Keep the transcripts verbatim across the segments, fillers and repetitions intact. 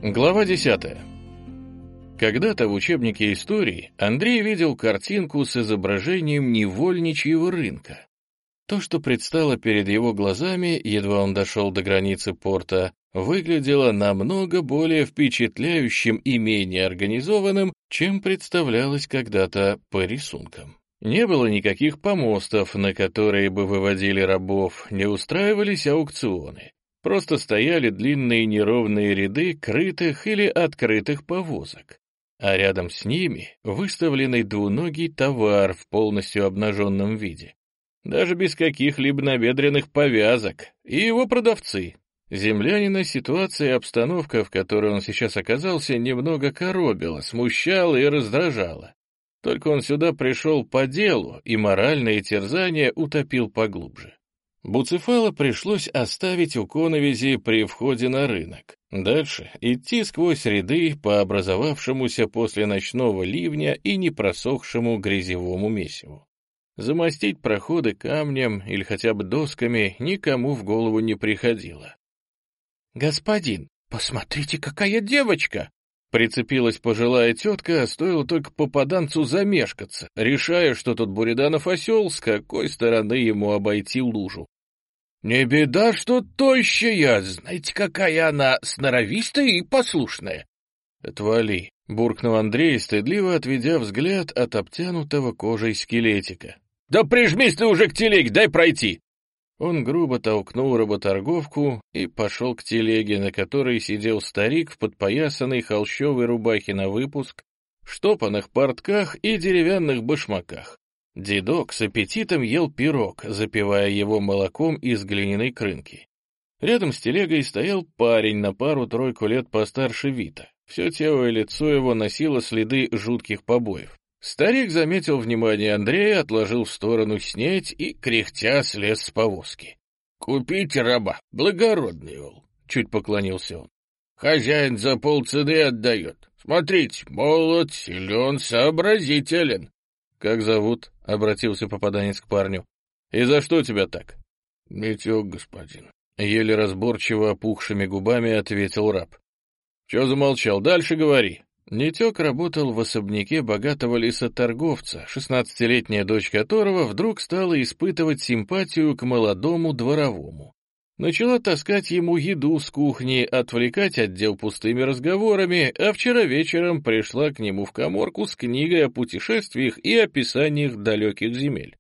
Глава десятая. Когда-то в учебнике истории Андрей видел картинку с изображением невольничьего рынка. То, что предстало перед его глазами, едва он дошел до границы порта, выглядело намного более впечатляющим и менее организованным, чем представлялось когда-то по рисункам. Не было никаких помостов, на которые бы выводили рабов, не устраивались аукционы. Просто стояли длинные неровные ряды крытых или открытых повозок, а рядом с ними выставленный двуногий товар в полностью обнаженном виде, даже без каких-либо набедренных повязок, и его продавцы. Землянина ситуация и обстановка, в которой он сейчас оказался, немного коробила, смущала и раздражала. Только он сюда пришел по делу, и моральные терзания утопил поглубже. Буцефала пришлось оставить у коновизи при входе на рынок. Дальше идти сквозь ряды по образовавшемуся после ночного ливня и непросохшему грязевому месиву. Замостить проходы камнем или хотя бы досками никому в голову не приходило. «Господин, посмотрите, какая девочка!» Прицепилась пожилая тетка, стоило только попаданцу замешкаться, решая, что тут Буриданов осел, с какой стороны ему обойти лужу. «Не беда, что тощая, знаете, какая она сноровистая и послушная». «Отвали», — буркнул Андрей, стыдливо отведя взгляд от обтянутого кожей скелетика. «Да прижмись ты уже к телеге, дай пройти!» Он грубо толкнул работорговку и пошел к телеге, на которой сидел старик в подпоясанной холщовой рубахе на выпуск, штопанных портках и деревянных башмаках. Дедок с аппетитом ел пирог, запивая его молоком из глиняной крынки. Рядом с телегой стоял парень на пару-тройку лет постарше Вита. Все тело и лицо его носило следы жутких побоев. Старик заметил внимание Андрея, отложил в сторону снеть и, кряхтя, слез с повозки. — Купите раба, благородный вол, — чуть поклонился он. — Хозяин за полцены отдает. Смотрите, молод, силен, сообразителен. — Как зовут? — обратился попаданец к парню. — И за что тебя так? — Нитек, господин. Еле разборчиво опухшими губами ответил раб. — Че замолчал? Дальше говори. Нитек работал в особняке богатого лесоторговца, шестнадцатилетняя дочь которого вдруг стала испытывать симпатию к молодому дворовому. Начала таскать ему еду с кухни, отвлекать от дел пустыми разговорами, а вчера вечером пришла к нему в каморку с книгой о путешествиях и описаниях далеких земель.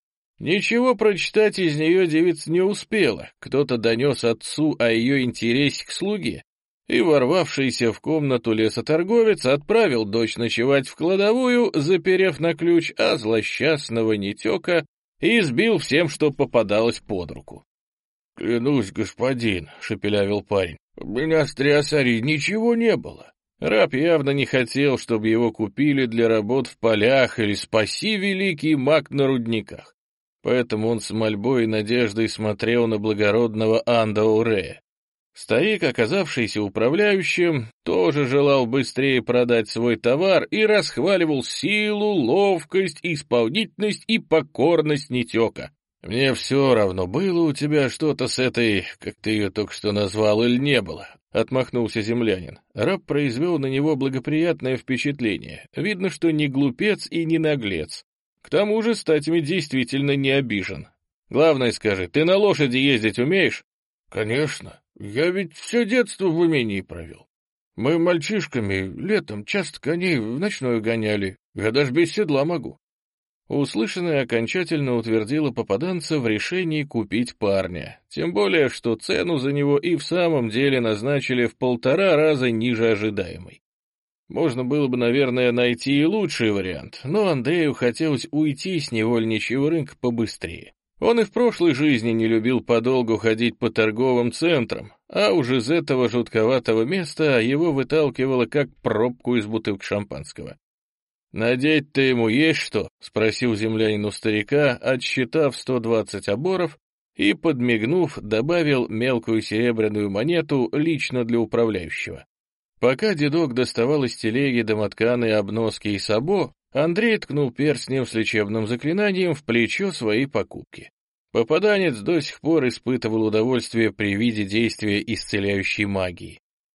Ничего прочитать из нее девица не успела, кто-то донес отцу о ее интересе к слуге, и ворвавшийся в комнату лесоторговец отправил дочь ночевать в кладовую, заперев на ключ, а злосчастного Нитека избил всем, что попадалось под руку. — Клянусь, господин, — шепелявил парень, — у меня с Триасари ничего не было. Раб явно не хотел, чтобы его купили для работ в полях или спаси великий маг на рудниках. Поэтому он с мольбой и надеждой смотрел на благородного Анда-Урея. Старик, оказавшийся управляющим, тоже желал быстрее продать свой товар и расхваливал силу, ловкость, исполнительность и покорность Нитека. «Мне все равно, было у тебя что-то с этой, как ты ее только что назвал, или не было», — отмахнулся землянин. Раб произвел на него благоприятное впечатление. Видно, что не глупец и не наглец. К тому же статями действительно не обижен. «Главное скажи, ты на лошади ездить умеешь?» «Конечно. Я ведь все детство в умении провел. Мы мальчишками летом часто коней в ночную гоняли. Я даже без седла могу». Услышанное окончательно утвердило попаданца в решении купить парня, тем более, что цену за него и в самом деле назначили в полтора раза ниже ожидаемой. Можно было бы, наверное, найти и лучший вариант, но Андрею хотелось уйти с невольничьего рынка побыстрее. Он и в прошлой жизни не любил подолгу ходить по торговым центрам, а уж из этого жутковатого места его выталкивало как пробку из бутылки шампанского. «Надеть-то ему есть что?» — спросил землянин у старика, отсчитав сто двадцать оборов и, подмигнув, добавил мелкую серебряную монету лично для управляющего. Пока дедок доставал из телеги домотканые обноски и сабо, Андрей ткнул перстнем с лечебным заклинанием в плечо своей покупки. Попаданец до сих пор испытывал удовольствие при виде действия исцеляющей магии.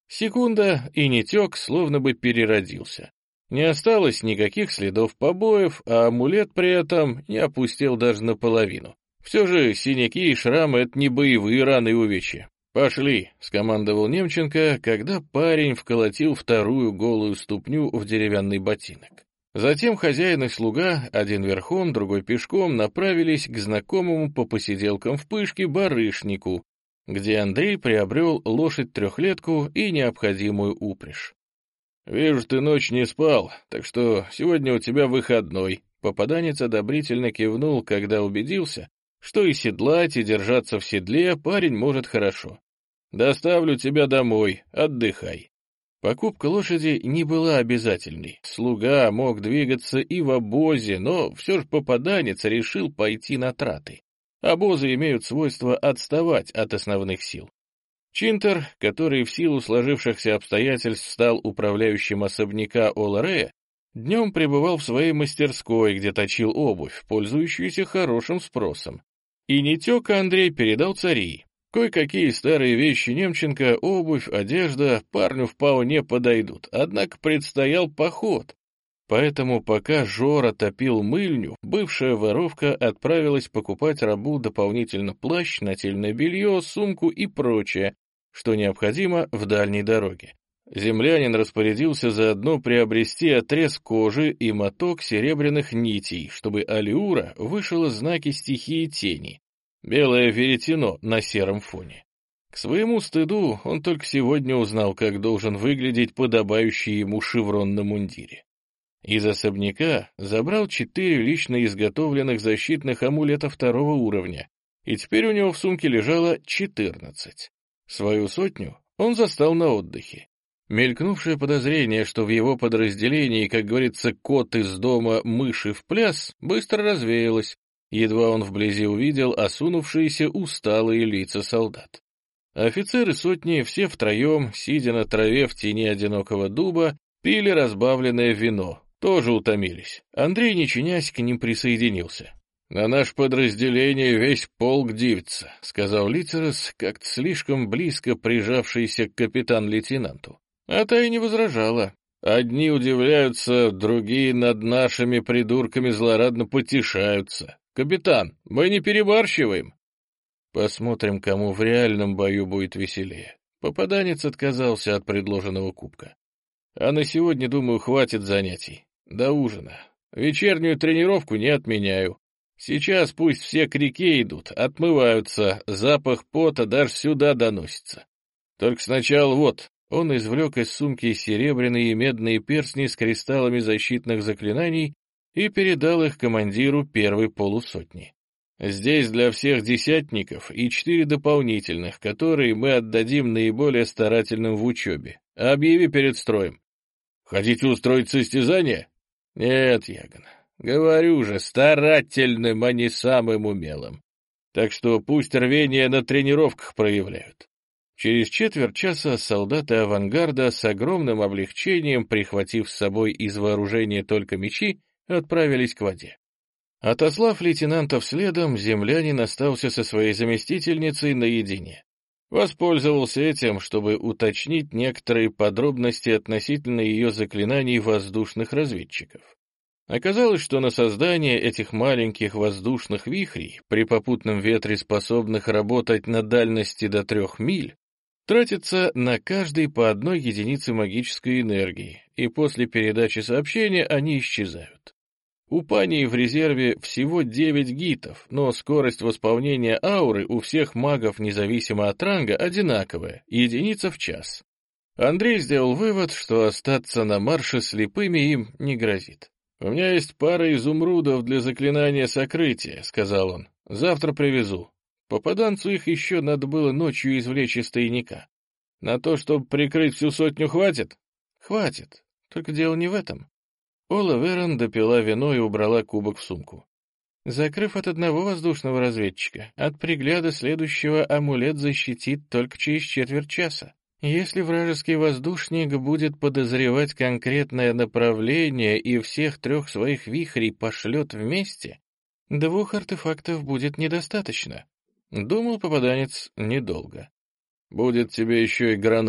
Секунда, и Нетек словно бы переродился. Не осталось никаких следов побоев, а амулет при этом не опустел даже наполовину. Все же синяки и шрамы — это не боевые раны и увечья. «Пошли», — скомандовал Немченко, когда парень вколотил вторую голую ступню в деревянный ботинок. Затем хозяин и слуга, один верхом, другой пешком, направились к знакомому по посиделкам в Пышке барышнику, где Андрей приобрел лошадь-трехлетку и необходимую упряжь. «Вижу, ты ночь не спал, так что сегодня у тебя выходной». Попаданец одобрительно кивнул, когда убедился, что и седлать, и держаться в седле парень может хорошо. «Доставлю тебя домой, отдыхай». Покупка лошади не была обязательной. Слуга мог двигаться и в обозе, но все же попаданец решил пойти на траты. Обозы имеют свойство отставать от основных сил. Чинтер, который в силу сложившихся обстоятельств стал управляющим особняка Оларея, днем пребывал в своей мастерской, где точил обувь, пользующуюся хорошим спросом. И Нетека Андрей передал цари. Кое-какие старые вещи Немченко, обувь, одежда парню вполне подойдут, однако предстоял поход. Поэтому пока Жора топил мыльню, бывшая воровка отправилась покупать рабу дополнительно плащ, нательное белье, сумку и прочее, что необходимо в дальней дороге. Землянин распорядился заодно приобрести отрез кожи и моток серебряных нитей, чтобы Алиура вышила знаки стихии тени, белое веретено на сером фоне. К своему стыду он только сегодня узнал, как должен выглядеть подобающий ему шеврон на мундире. Из особняка забрал четыре лично изготовленных защитных амулета второго уровня, и теперь у него в сумке лежало четырнадцать. Свою сотню он застал на отдыхе. Мелькнувшее подозрение, что в его подразделении, как говорится, кот из дома, мыши в пляс, быстро развеялось, едва он вблизи увидел осунувшиеся усталые лица солдат. Офицеры сотни все втроем, сидя на траве в тени одинокого дуба, пили разбавленное вино, тоже утомились. Андрей, не чинясь, к ним присоединился. «На наше подразделение весь полк дивится», — сказал Лицерос, как-то слишком близко прижавшийся к капитан-лейтенанту. А та и не возражала. «Одни удивляются, другие над нашими придурками злорадно потешаются. Капитан, мы не перебарщиваем». Посмотрим, кому в реальном бою будет веселее. Попаданец отказался от предложенного кубка. А на сегодня, думаю, хватит занятий. До ужина. Вечернюю тренировку не отменяю. Сейчас пусть все к реке идут, отмываются, запах пота даже сюда доносится. Только сначала вот, он извлек из сумки серебряные и медные перстни с кристаллами защитных заклинаний и передал их командиру первой полусотни. Здесь для всех десятников и четыре дополнительных, которые мы отдадим наиболее старательным в учебе. Объяви перед строем. Хотите устроить состязание? Нет, Ягон. Говорю же, старательным, а не самым умелым. Так что пусть рвение на тренировках проявляют. Через четверть часа солдаты авангарда с огромным облегчением, прихватив с собой из вооружения только мечи, отправились к воде. Отослав лейтенантов следом, землянин остался со своей заместительницей наедине. Воспользовался этим, чтобы уточнить некоторые подробности относительно ее заклинаний воздушных разведчиков. Оказалось, что на создание этих маленьких воздушных вихрей, при попутном ветре способных работать на дальности до трех миль, тратится на каждый по одной единице магической энергии, и после передачи сообщения они исчезают. У пании в резерве всего девять гитов, но скорость восполнения ауры у всех магов, независимо от ранга, одинаковая, единица в час. Андрей сделал вывод, что остаться на марше слепыми им не грозит. «У меня есть пара изумрудов для заклинания сокрытия», — сказал он. «Завтра привезу. Попаданцу их еще надо было ночью извлечь из тайника. На то, чтобы прикрыть всю сотню, хватит?» «Хватит. Только дело не в этом». Ола Верон допила вино и убрала кубок в сумку. Закрыв от одного воздушного разведчика, от пригляда следующего амулет защитит только через четверть часа. Если вражеский воздушник будет подозревать конкретное направление и всех трех своих вихрей пошлет вместе, двух артефактов будет недостаточно. Думал попаданец недолго. «Будет тебе еще и гранат»,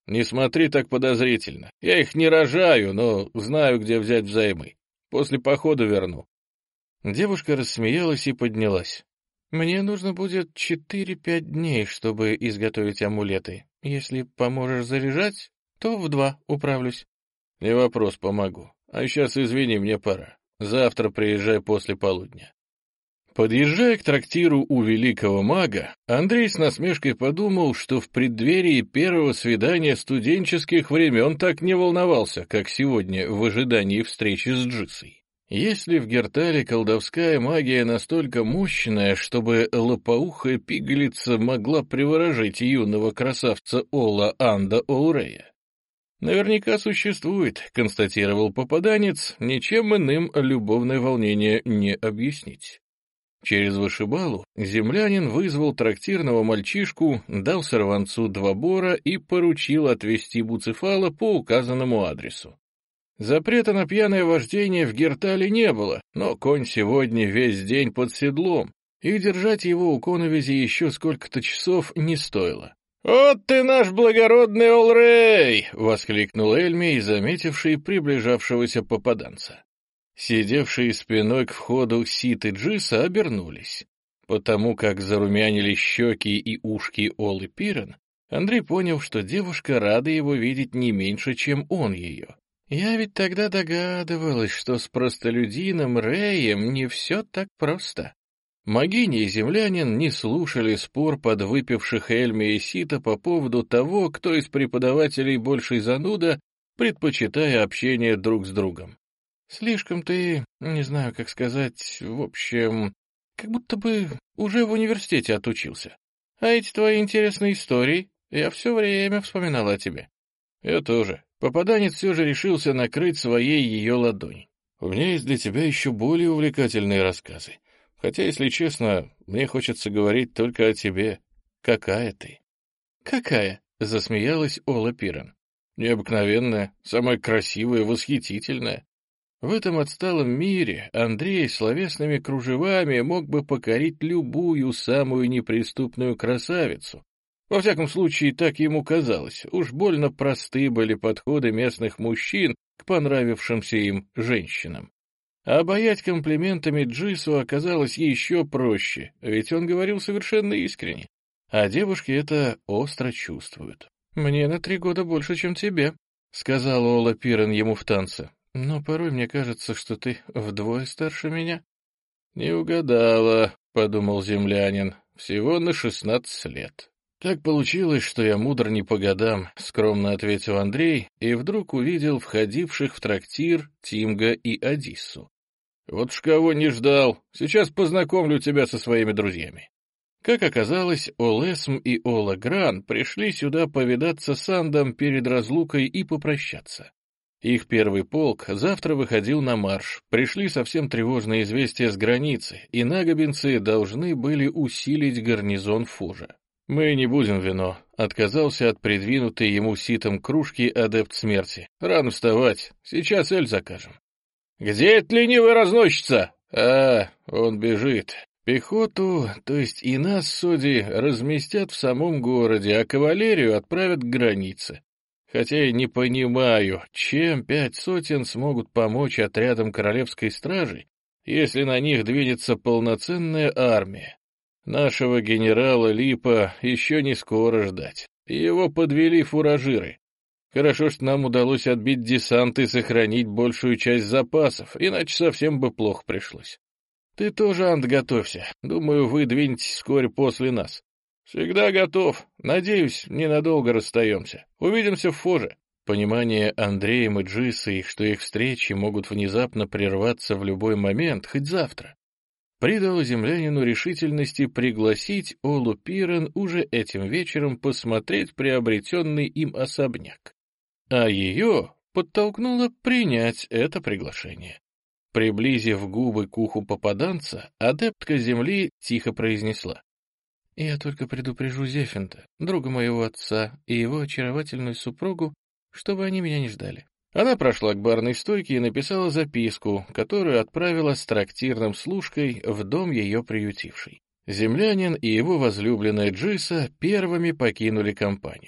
Не смотри так подозрительно. Я их не рожаю, но знаю, где взять взаймы. После похода верну». Девушка рассмеялась и поднялась. «Мне нужно будет четыре-пять дней, чтобы изготовить амулеты. Если поможешь заряжать, то в два управлюсь». «Не вопрос, помогу. А сейчас, извини, мне пора. Завтра приезжай после полудня». Подъезжая к трактиру у великого мага, Андрей с насмешкой подумал, что в преддверии первого свидания студенческих времен так не волновался, как сегодня в ожидании встречи с Джисой. Если в Гертале колдовская магия настолько мощная, чтобы лопоухая пигалица могла приворожить юного красавца Ола Анда Оурея, наверняка существует, констатировал попаданец, ничем иным любовное волнение не объяснить. Через вышибалу землянин вызвал трактирного мальчишку, дал сорванцу два бора и поручил отвезти Буцефала по указанному адресу. Запрета на пьяное вождение в Гертале не было, но конь сегодня весь день под седлом, и держать его у коновизи еще сколько-то часов не стоило. «Вот ты наш благородный Олрей!» — воскликнул Эльмий, заметивший приближавшегося попаданца. Сидевшие спиной к входу Сит и Джиса обернулись. Потому как зарумянили щеки и ушки Олы Пирен, Андрей понял, что девушка рада его видеть не меньше, чем он ее. «Я ведь тогда догадывалась, что с простолюдином Рэем не все так просто». Магиня и землянин не слушали спор подвыпивших Эльми и Сита по поводу того, кто из преподавателей больший зануда, предпочитая общение друг с другом. «Слишком ты, не знаю, как сказать, в общем, как будто бы уже в университете отучился. А эти твои интересные истории, я все время вспоминал о тебе». «Я тоже». Попаданец все же решился накрыть своей ее ладонь. «У меня есть для тебя еще более увлекательные рассказы. Хотя, если честно, мне хочется говорить только о тебе. Какая ты?» «Какая?» — засмеялась Ола Пирен. «Необыкновенная, самая красивая, восхитительная». В этом отсталом мире Андрей словесными кружевами мог бы покорить любую самую неприступную красавицу. Во всяком случае, так ему казалось. Уж больно просты были подходы местных мужчин к понравившимся им женщинам. А обаять комплиментами Джису оказалось еще проще, ведь он говорил совершенно искренне. А девушки это остро чувствуют. «Мне на три года больше, чем тебе», — сказала Ола Пирен ему в танце. «Но порой мне кажется, что ты вдвое старше меня». «Не угадала», — подумал землянин, — «всего на шестнадцать лет». «Так получилось, что я мудр не по годам», — скромно ответил Андрей, и вдруг увидел входивших в трактир Тимга и Одиссу. «Вот ж кого не ждал, сейчас познакомлю тебя со своими друзьями». Как оказалось, Олесм и Ола Гран пришли сюда повидаться с Андом перед разлукой и попрощаться. Их первый полк завтра выходил на марш, пришли совсем тревожные известия с границы, и нагобинцы должны были усилить гарнизон Фужа. «Мы не будем вино», — отказался от придвинутой ему ситом кружки адепт смерти. «Рано вставать, сейчас эль закажем». «Где это ленивый разносчица?» «А, он бежит. Пехоту, то есть и нас, судьи, разместят в самом городе, а кавалерию отправят к границе. Хотя я не понимаю, чем пять сотен смогут помочь отрядам королевской стражи, если на них двинется полноценная армия. Нашего генерала Липа еще не скоро ждать. Его подвели фуражиры. Хорошо, что нам удалось отбить десант и сохранить большую часть запасов, иначе совсем бы плохо пришлось. Ты тоже, Ант, готовься. Думаю, вы двинетесь вскоре после нас. Всегда готов. Надеюсь, ненадолго расстаемся. Увидимся в Фуже». Понимание Андреем и Джисой, что их встречи могут внезапно прерваться в любой момент, хоть завтра, придало землянину решительности пригласить Олу Пирен уже этим вечером посмотреть приобретенный им особняк. А ее подтолкнуло принять это приглашение. Приблизив губы к уху попаданца, адептка земли тихо произнесла: «Я только предупрежу Зефинта, друга моего отца, и его очаровательную супругу, чтобы они меня не ждали». Она прошла к барной стойке и написала записку, которую отправила с трактирным служкой в дом ее приютивший. Землянин и его возлюбленная Джиса первыми покинули компанию.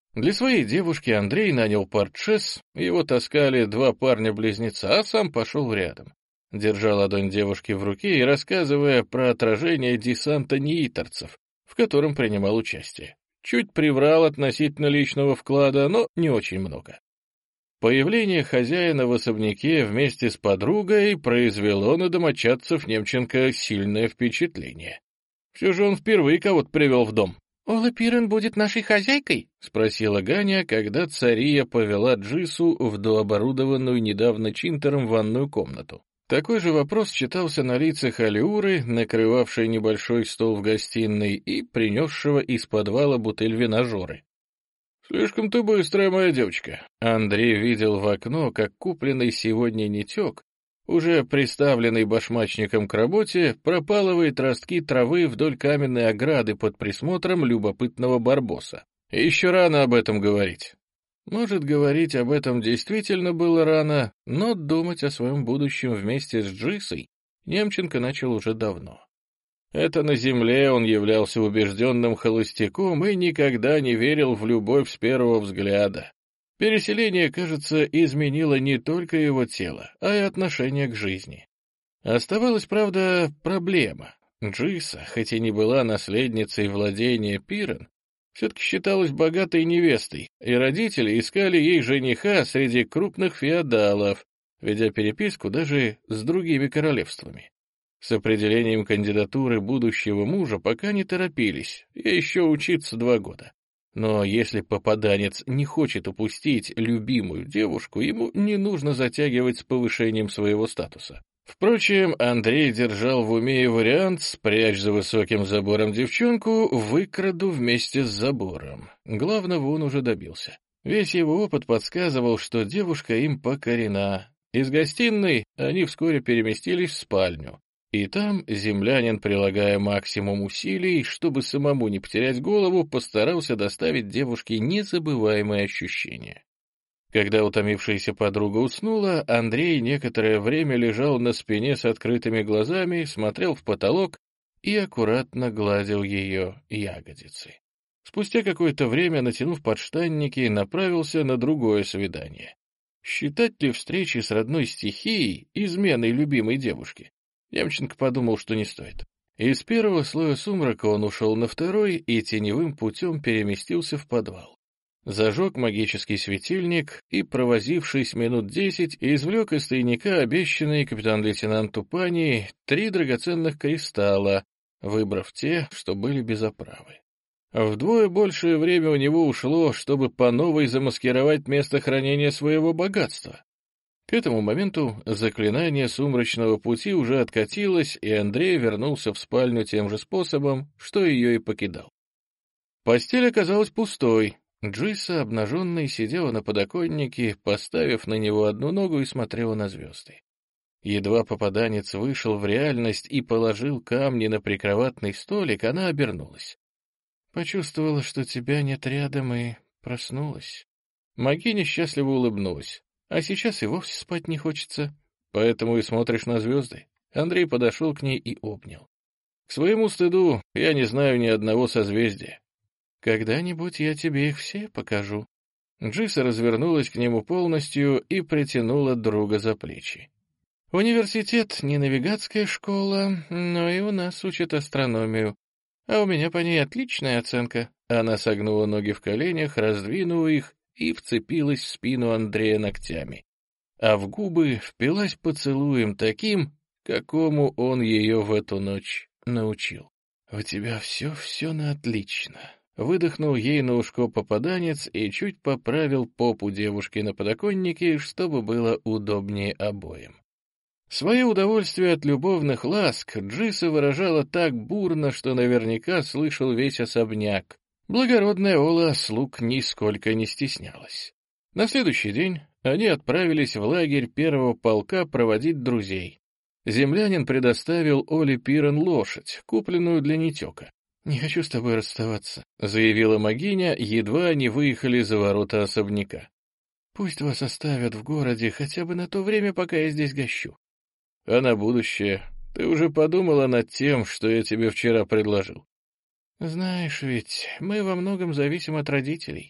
Для своей девушки Андрей нанял портшес, его таскали два парня-близнеца, а сам пошел рядом. Держа ладонь девушки в руке и рассказывая про отражение десанта неиторцев, в котором принимал участие. Чуть приврал относительно личного вклада, но не очень много. Появление хозяина в особняке вместе с подругой произвело на домочадцев Немченко сильное впечатление. Все же он впервые кого-то привел в дом. «Ола Пирен будет нашей хозяйкой?» — спросила Ганя, когда цария повела Джису в дооборудованную недавно Чинтером ванную комнату. Такой же вопрос читался на лицах Алиуры, накрывавшей небольшой стол в гостиной и принесшего из подвала бутыль вина Жоры. «Слишком ты быстрая, моя девочка». Андрей видел в окно, как купленный сегодня нетек, уже приставленный башмачником к работе, пропалывает ростки травы вдоль каменной ограды под присмотром любопытного барбоса. Еще рано об этом говорить. Может, говорить об этом действительно было рано, но думать о своем будущем вместе с Джисой Немченко начал уже давно. Это на земле он являлся убежденным холостяком и никогда не верил в любовь с первого взгляда. Переселение, кажется, изменило не только его тело, а и отношение к жизни. Оставалась, правда, проблема. Джиса, хоть и не была наследницей владения Пирен, все-таки считалась богатой невестой, и родители искали ей жениха среди крупных феодалов, ведя переписку даже с другими королевствами. С определением кандидатуры будущего мужа пока не торопились, ей еще учиться два года. Но если попаданец не хочет упустить любимую девушку, ему не нужно затягивать с повышением своего статуса. Впрочем, Андрей держал в уме и вариант «спрячь за высоким забором девчонку, выкраду вместе с забором». Главного он уже добился. Весь его опыт подсказывал, что девушка им покорена. Из гостиной они вскоре переместились в спальню. И там землянин, прилагая максимум усилий, чтобы самому не потерять голову, постарался доставить девушке незабываемые ощущения. Когда утомившаяся подруга уснула, Андрей некоторое время лежал на спине с открытыми глазами, смотрел в потолок и аккуратно гладил ее ягодицы. Спустя какое-то время, натянув подштанники, направился на другое свидание. Считать ли встречи с родной стихией изменой любимой девушки? Немченко подумал, что не стоит. Из первого слоя сумрака он ушел на второй и теневым путем переместился в подвал. Зажег магический светильник и, провозившись минут десять, извлек из тайника обещанные капитан-лейтенанту Пани три драгоценных кристалла, выбрав те, что были без оправы. Вдвое большее время у него ушло, чтобы по новой замаскировать место хранения своего богатства. К этому моменту заклинание сумрачного пути уже откатилось, и Андрей вернулся в спальню тем же способом, что ее и покидал. Постель оказалась пустой. Джиса, обнаженная, сидела на подоконнике, поставив на него одну ногу и смотрела на звезды. Едва попаданец вышел в реальность и положил камни на прикроватный столик, она обернулась. Почувствовала, что тебя нет рядом, и проснулась. Магиня счастливо улыбнулась. А сейчас и вовсе спать не хочется, поэтому и смотришь на звезды. Андрей подошел к ней и обнял. К своему стыду я не знаю ни одного созвездия. Когда-нибудь я тебе их все покажу. Джиса развернулась к нему полностью и притянула друга за плечи. Университет не навигатская школа, но и у нас учат астрономию. А у меня по ней отличная оценка. Она согнула ноги в коленях, раздвинула их и вцепилась в спину Андрея ногтями, а в губы впилась поцелуем таким, какому он ее в эту ночь научил. «У тебя все-все на отлично», — выдохнул ей на ушко попаданец и чуть поправил попу девушки на подоконнике, чтобы было удобнее обоим. Свое удовольствие от любовных ласк Джиса выражала так бурно, что наверняка слышал весь особняк. Благородная Ола слуг нисколько не стеснялась. На следующий день они отправились в лагерь первого полка проводить друзей. Землянин предоставил Оле Пирен лошадь, купленную для Нетека. «Не хочу с тобой расставаться», — заявила Магиня, едва они выехали за ворота особняка. «Пусть вас оставят в городе хотя бы на то время, пока я здесь гощу». «А на будущее? Ты уже подумала над тем, что я тебе вчера предложил?» «Знаешь ведь, мы во многом зависим от родителей.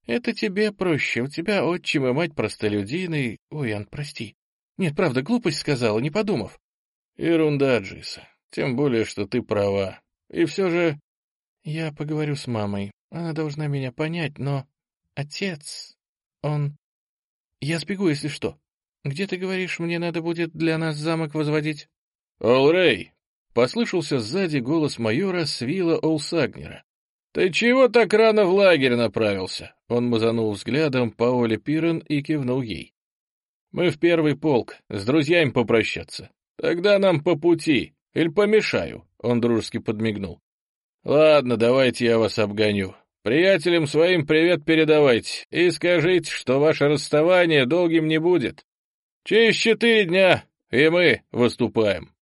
Это тебе проще, у тебя отчим и мать простолюдины. Ой, Ан, прости. Нет, правда, глупость сказала, не подумав. Ерунда, Джиса, тем более, что ты права. И все же... Я поговорю с мамой, она должна меня понять, но... Отец, он... Я сбегу, если что. Где, ты говоришь, мне надо будет для нас замок возводить? Олрей! Послышался сзади голос майора Свила Олсагнера. «Ты чего так рано в лагерь направился?» Он мазанул взглядом Паоле Пирен и кивнул ей. «Мы в первый полк, с друзьями попрощаться. Тогда нам по пути, или помешаю?» Он дружески подмигнул. «Ладно, давайте я вас обгоню. Приятелям своим привет передавайте и скажите, что ваше расставание долгим не будет. Через четыре дня и мы выступаем».